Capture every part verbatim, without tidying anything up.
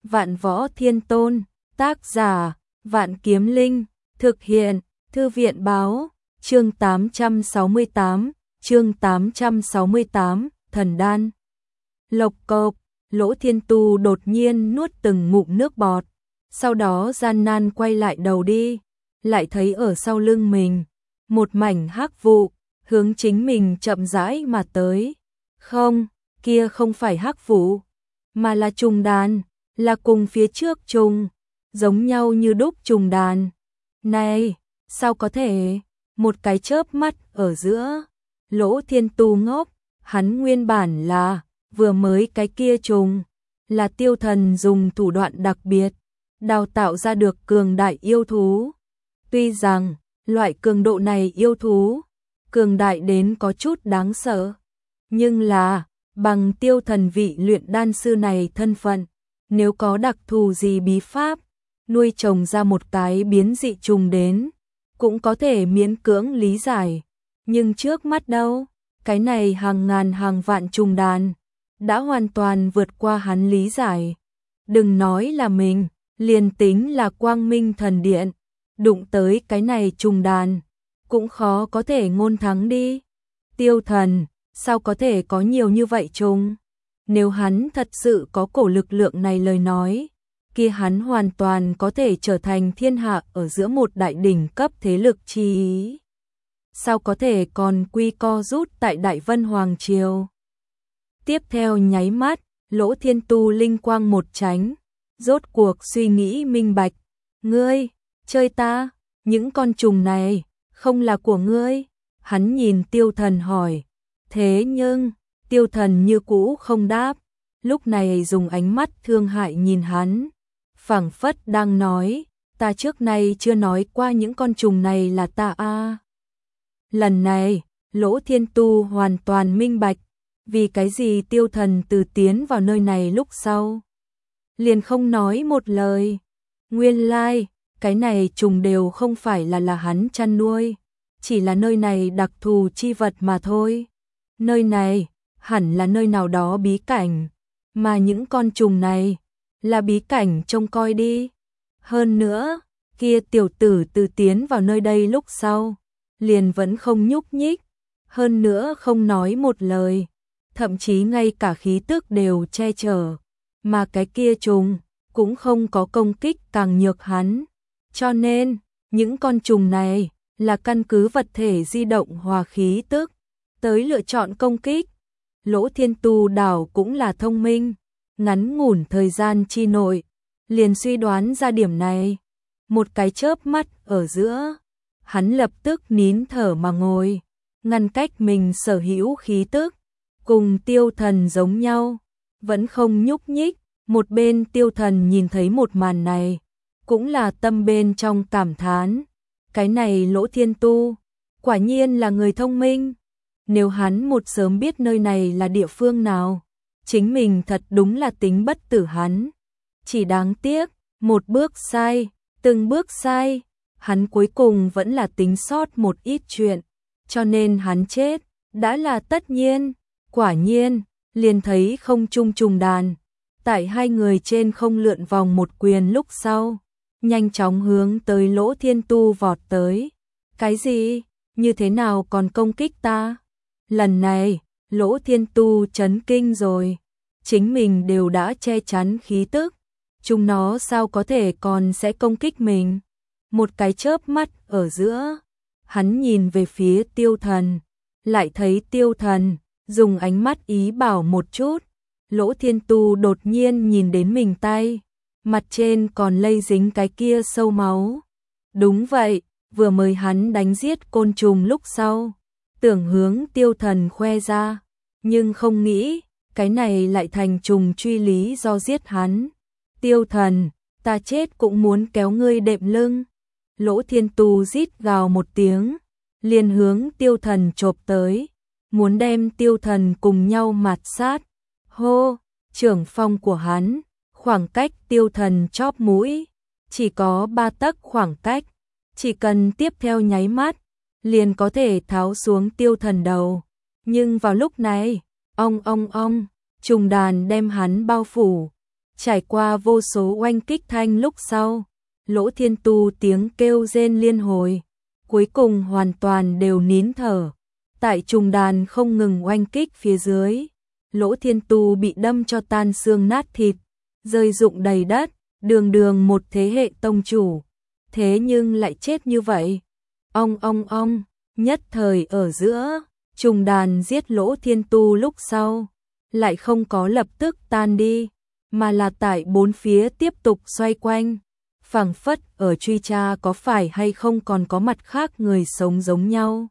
Vạn Võ Thiên Tôn, tác giả, Vạn Kiếm Linh, thực hiện, Thư viện báo, chương tám trăm sáu mươi tám, chương tám trăm sáu mươi tám, Thần Đan. Lộc cộp, Lỗ Thiên Tu đột nhiên nuốt từng ngụm nước bọt, sau đó gian nan quay lại đầu đi, lại thấy ở sau lưng mình, một mảnh hắc vụ, hướng chính mình chậm rãi mà tới. Không, kia không phải hắc vụ, mà là trùng đàn, là cùng phía trước trùng, giống nhau như đúc trùng đàn. Này, sao có thể, một cái chớp mắt ở giữa, Lỗ Thiên Tu ngốc, hắn nguyên bản là, vừa mới cái kia trùng, là tiêu thần dùng thủ đoạn đặc biệt, đào tạo ra được cường đại yêu thú. Tuy rằng, loại cường độ này yêu thú, cường đại đến có chút đáng sợ, nhưng là, bằng tiêu thần vị luyện đan sư này thân phận, nếu có đặc thù gì bí pháp, nuôi trồng ra một cái biến dị trùng đến, cũng có thể miễn cưỡng lý giải. Nhưng trước mắt đâu, cái này hàng ngàn hàng vạn trùng đàn, đã hoàn toàn vượt qua hắn lý giải. Đừng nói là mình, liền tính là Quang Minh Thần Điện, đụng tới cái này trùng đàn, cũng khó có thể ngôn thắng đi. Tiêu thần, sao có thể có nhiều như vậy trùng? Nếu hắn thật sự có cổ lực lượng này lời nói, kia hắn hoàn toàn có thể trở thành thiên hạ ở giữa một đại đỉnh cấp thế lực chi ý. Sao có thể còn quy co rút tại Đại Vân Hoàng Triều? Tiếp theo nháy mắt, Lỗ Thiên Tu linh quang một tránh, rốt cuộc suy nghĩ minh bạch. Ngươi, chơi ta, những con trùng này, không là của ngươi. Hắn nhìn tiêu thần hỏi. Thế nhưng, tiêu thần như cũ không đáp, lúc này dùng ánh mắt thương hại nhìn hắn, phảng phất đang nói, ta trước nay chưa nói qua những con trùng này là ta a. À. Lần này, Lỗ Thiên Tu hoàn toàn minh bạch, vì cái gì tiêu thần từ tiến vào nơi này lúc sau, liền không nói một lời. Nguyên lai, like, cái này trùng đều không phải là là hắn chăn nuôi, chỉ là nơi này đặc thù chi vật mà thôi. Nơi này, hẳn là nơi nào đó bí cảnh, mà những con trùng này, là bí cảnh trông coi đi. Hơn nữa, kia tiểu tử từ tiến vào nơi đây lúc sau, liền vẫn không nhúc nhích, hơn nữa không nói một lời, thậm chí ngay cả khí tức đều che chở, mà cái kia trùng, cũng không có công kích càng nhược hắn. Cho nên, những con trùng này, là căn cứ vật thể di động hòa khí tức, tới lựa chọn công kích. Lỗ Thiên Tu đảo cũng là thông minh, ngắn ngủn thời gian chi nội, liền suy đoán ra điểm này. Một cái chớp mắt ở giữa, hắn lập tức nín thở mà ngồi, ngăn cách mình sở hữu khí tức, cùng tiêu thần giống nhau, vẫn không nhúc nhích. Một bên tiêu thần nhìn thấy một màn này, cũng là tâm bên trong cảm thán, cái này Lỗ Thiên Tu, quả nhiên là người thông minh. Nếu hắn một sớm biết nơi này là địa phương nào, chính mình thật đúng là tính bất tử hắn. Chỉ đáng tiếc, một bước sai, từng bước sai, hắn cuối cùng vẫn là tính sót một ít chuyện, cho nên hắn chết, đã là tất nhiên. Quả nhiên, liền thấy không trung trùng đàn, tại hai người trên không lượn vòng một quyền lúc sau, nhanh chóng hướng tới Lỗ Thiên Tu vọt tới. Cái gì? Như thế nào còn công kích ta? Lần này, Lỗ Thiên Tu chấn kinh rồi, chính mình đều đã che chắn khí tức, chúng nó sao có thể còn sẽ công kích mình? Một cái chớp mắt ở giữa, hắn nhìn về phía tiêu thần, lại thấy tiêu thần, dùng ánh mắt ý bảo một chút. Lỗ Thiên Tu đột nhiên nhìn đến mình tay, mặt trên còn lây dính cái kia sâu máu. Đúng vậy, vừa mới hắn đánh giết côn trùng lúc sau, tưởng hướng tiêu thần khoe ra, nhưng không nghĩ, cái này lại thành trùng truy lý do giết hắn. Tiêu thần, ta chết cũng muốn kéo ngươi đệm lưng. Lỗ Thiên Tu rít gào một tiếng, liền hướng tiêu thần chộp tới, muốn đem tiêu thần cùng nhau mạt sát. Hô, trưởng phong của hắn, khoảng cách tiêu thần chóp mũi, chỉ có ba tấc khoảng cách, chỉ cần tiếp theo nháy mắt, liền có thể tháo xuống tiêu thần đầu. Nhưng vào lúc này, ong ong ong, trùng đàn đem hắn bao phủ, Trải qua vô số oanh kích thanh lúc sau, Lỗ Thiên Tu tiếng kêu rên liên hồi, cuối cùng hoàn toàn đều nín thở. Tại trùng đàn không ngừng oanh kích phía dưới, Lỗ Thiên Tu bị đâm cho tan xương nát thịt, rơi rụng đầy đất, đường đường một thế hệ tông chủ, thế nhưng lại chết như vậy. Ong ong ong, nhất thời ở giữa, trùng đàn giết Lỗ Thiên Tu lúc sau, lại không có lập tức tan đi, mà là tại bốn phía tiếp tục xoay quanh, phảng phất ở truy tra có phải hay không còn có mặt khác người sống giống nhau.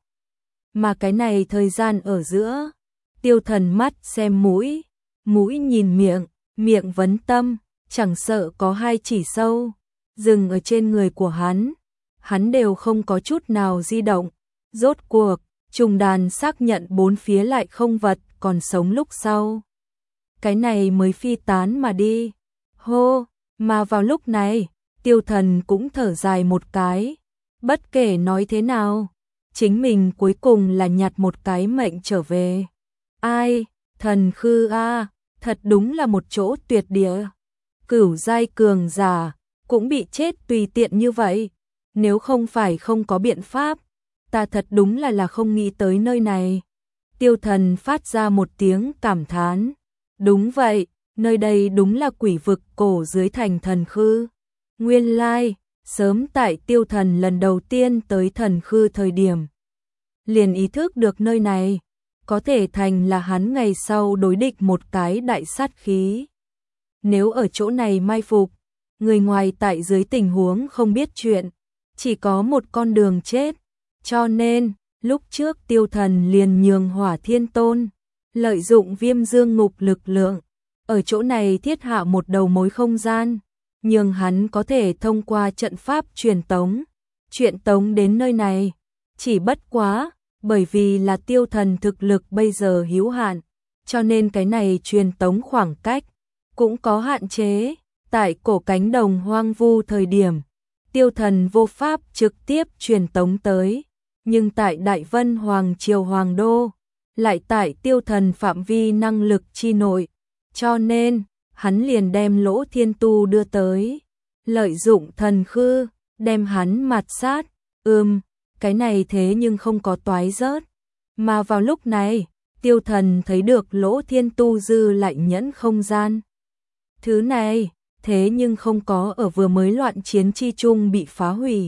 Mà cái này thời gian ở giữa, Tiêu Thần mắt xem mũi, mũi nhìn miệng, miệng vấn tâm, chẳng sợ có hai chỉ sâu dừng ở trên người của hắn, hắn đều không có chút nào di động. Rốt cuộc, trùng đàn xác nhận bốn phía lại không vật còn sống lúc sau, cái này mới phi tán mà đi. Hô, mà vào lúc này, Tiêu Thần cũng thở dài một cái, bất kể nói thế nào, chính mình cuối cùng là nhặt một cái mệnh trở về. Ai, Thần Khư a, thật đúng là một chỗ tuyệt địa. Cửu giai cường giả cũng bị chết tùy tiện như vậy, nếu không phải không có biện pháp, ta thật đúng là là không nghĩ tới nơi này. Tiêu Thần phát ra một tiếng cảm thán. Đúng vậy, nơi đây đúng là quỷ vực cổ dưới thành Thần Khư. Nguyên lai, sớm tại Tiêu Thần lần đầu tiên tới Thần Khư thời điểm, liền ý thức được nơi này có thể thành là hắn ngày sau đối địch một cái đại sát khí. Nếu ở chỗ này mai phục, người ngoài tại dưới tình huống không biết chuyện, chỉ có một con đường chết. Cho nên, lúc trước Tiêu Thần liền nhường Hỏa Thiên Tôn, lợi dụng Viêm Dương Ngục lực lượng, ở chỗ này thiết hạ một đầu mối không gian, nhường hắn có thể thông qua trận pháp truyền tống, truyền tống đến nơi này. Chỉ bất quá, bởi vì là Tiêu Thần thực lực bây giờ hữu hạn, cho nên cái này truyền tống khoảng cách cũng có hạn chế. Tại cổ cánh đồng hoang vu thời điểm, Tiêu Thần vô pháp trực tiếp truyền tống tới, nhưng tại Đại Vân Hoàng Triều Hoàng Đô, lại tại Tiêu Thần phạm vi năng lực chi nội, cho nên hắn liền đem Lỗ Thiên Tu đưa tới, lợi dụng Thần Khư, đem hắn mạt sát. Ừm, cái này thế nhưng không có toái rớt. Mà vào lúc này, Tiêu Thần thấy được Lỗ Thiên Tu dư lại nhẫn không gian. Thứ này, thế nhưng không có ở vừa mới loạn chiến chi chung bị phá hủy.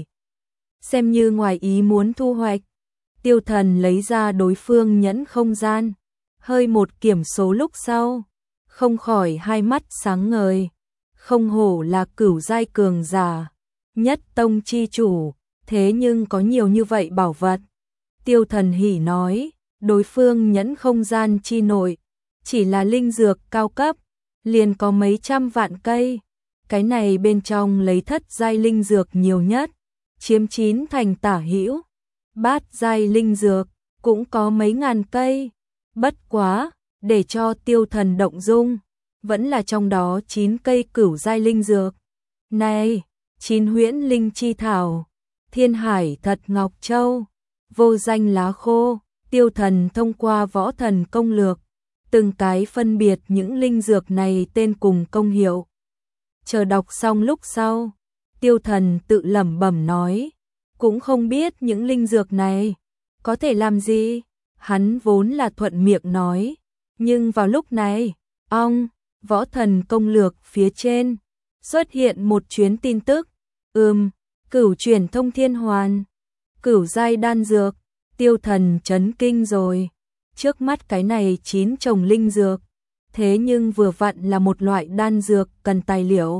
Xem như ngoài ý muốn thu hoạch, Tiêu Thần lấy ra đối phương nhẫn không gian, hơi một kiểm số lúc sau, không khỏi hai mắt sáng ngời. Không hổ là cửu giai cường giả, nhất tông chi chủ, thế nhưng có nhiều như vậy bảo vật. Tiêu Thần hỉ nói, đối phương nhẫn không gian chi nội, chỉ là linh dược cao cấp, liền có mấy trăm vạn cây. Cái này bên trong lấy thất giai linh dược nhiều nhất, chiếm chín thành tả hữu. Bát giai linh dược cũng có mấy ngàn cây. Bất quá, để cho Tiêu Thần động dung, vẫn là trong đó chín cây cửu giai linh dược. Này, chín huyễn linh chi thảo, thiên hải thật ngọc châu, vô danh lá khô. Tiêu Thần thông qua võ thần công lược, từng cái phân biệt những linh dược này tên cùng công hiệu. Chờ đọc xong lúc sau, Tiêu Thần tự lẩm bẩm nói, cũng không biết những linh dược này có thể làm gì. Hắn vốn là thuận miệng nói, nhưng vào lúc này, ong, võ thần công lược phía trên xuất hiện một chuyến tin tức. Ừm, cửu truyền thông thiên hoàn, cửu giai đan dược. Tiêu Thần chấn kinh rồi, trước mắt cái này chín chồng linh dược, thế nhưng vừa vặn là một loại đan dược cần tài liệu.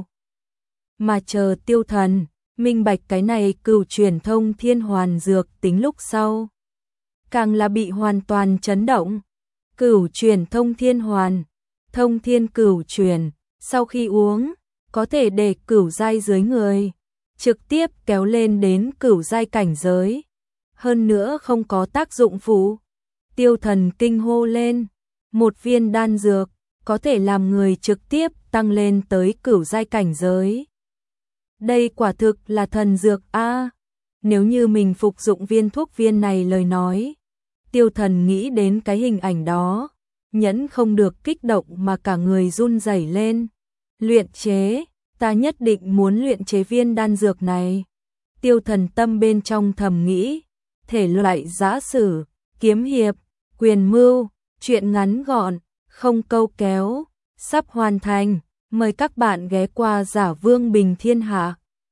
Mà chờ Tiêu Thần minh bạch cái này cửu truyền thông thiên hoàn dược tính lúc sau, càng là bị hoàn toàn chấn động. Cửu truyền thông thiên hoàn, thông thiên cửu truyền, sau khi uống, có thể để cửu giai dưới người trực tiếp kéo lên đến cửu giai cảnh giới, hơn nữa không có tác dụng phụ. Tiêu Thần kinh hô lên, một viên đan dược có thể làm người trực tiếp tăng lên tới cửu giai cảnh giới. Đây quả thực là thần dược a. Nếu như mình phục dụng viên thuốc viên này lời nói, Tiêu Thần nghĩ đến cái hình ảnh đó, nhẫn không được kích động mà cả người run rẩy lên. Luyện chế, ta nhất định muốn luyện chế viên đan dược này. Tiêu Thần tâm bên trong thầm nghĩ, thể loại giã sử, kiếm hiệp, quyền mưu, truyện ngắn gọn, không câu kéo, sắp hoàn thành. Mời các bạn ghé qua Giả Vương Bình Thiên Hạ.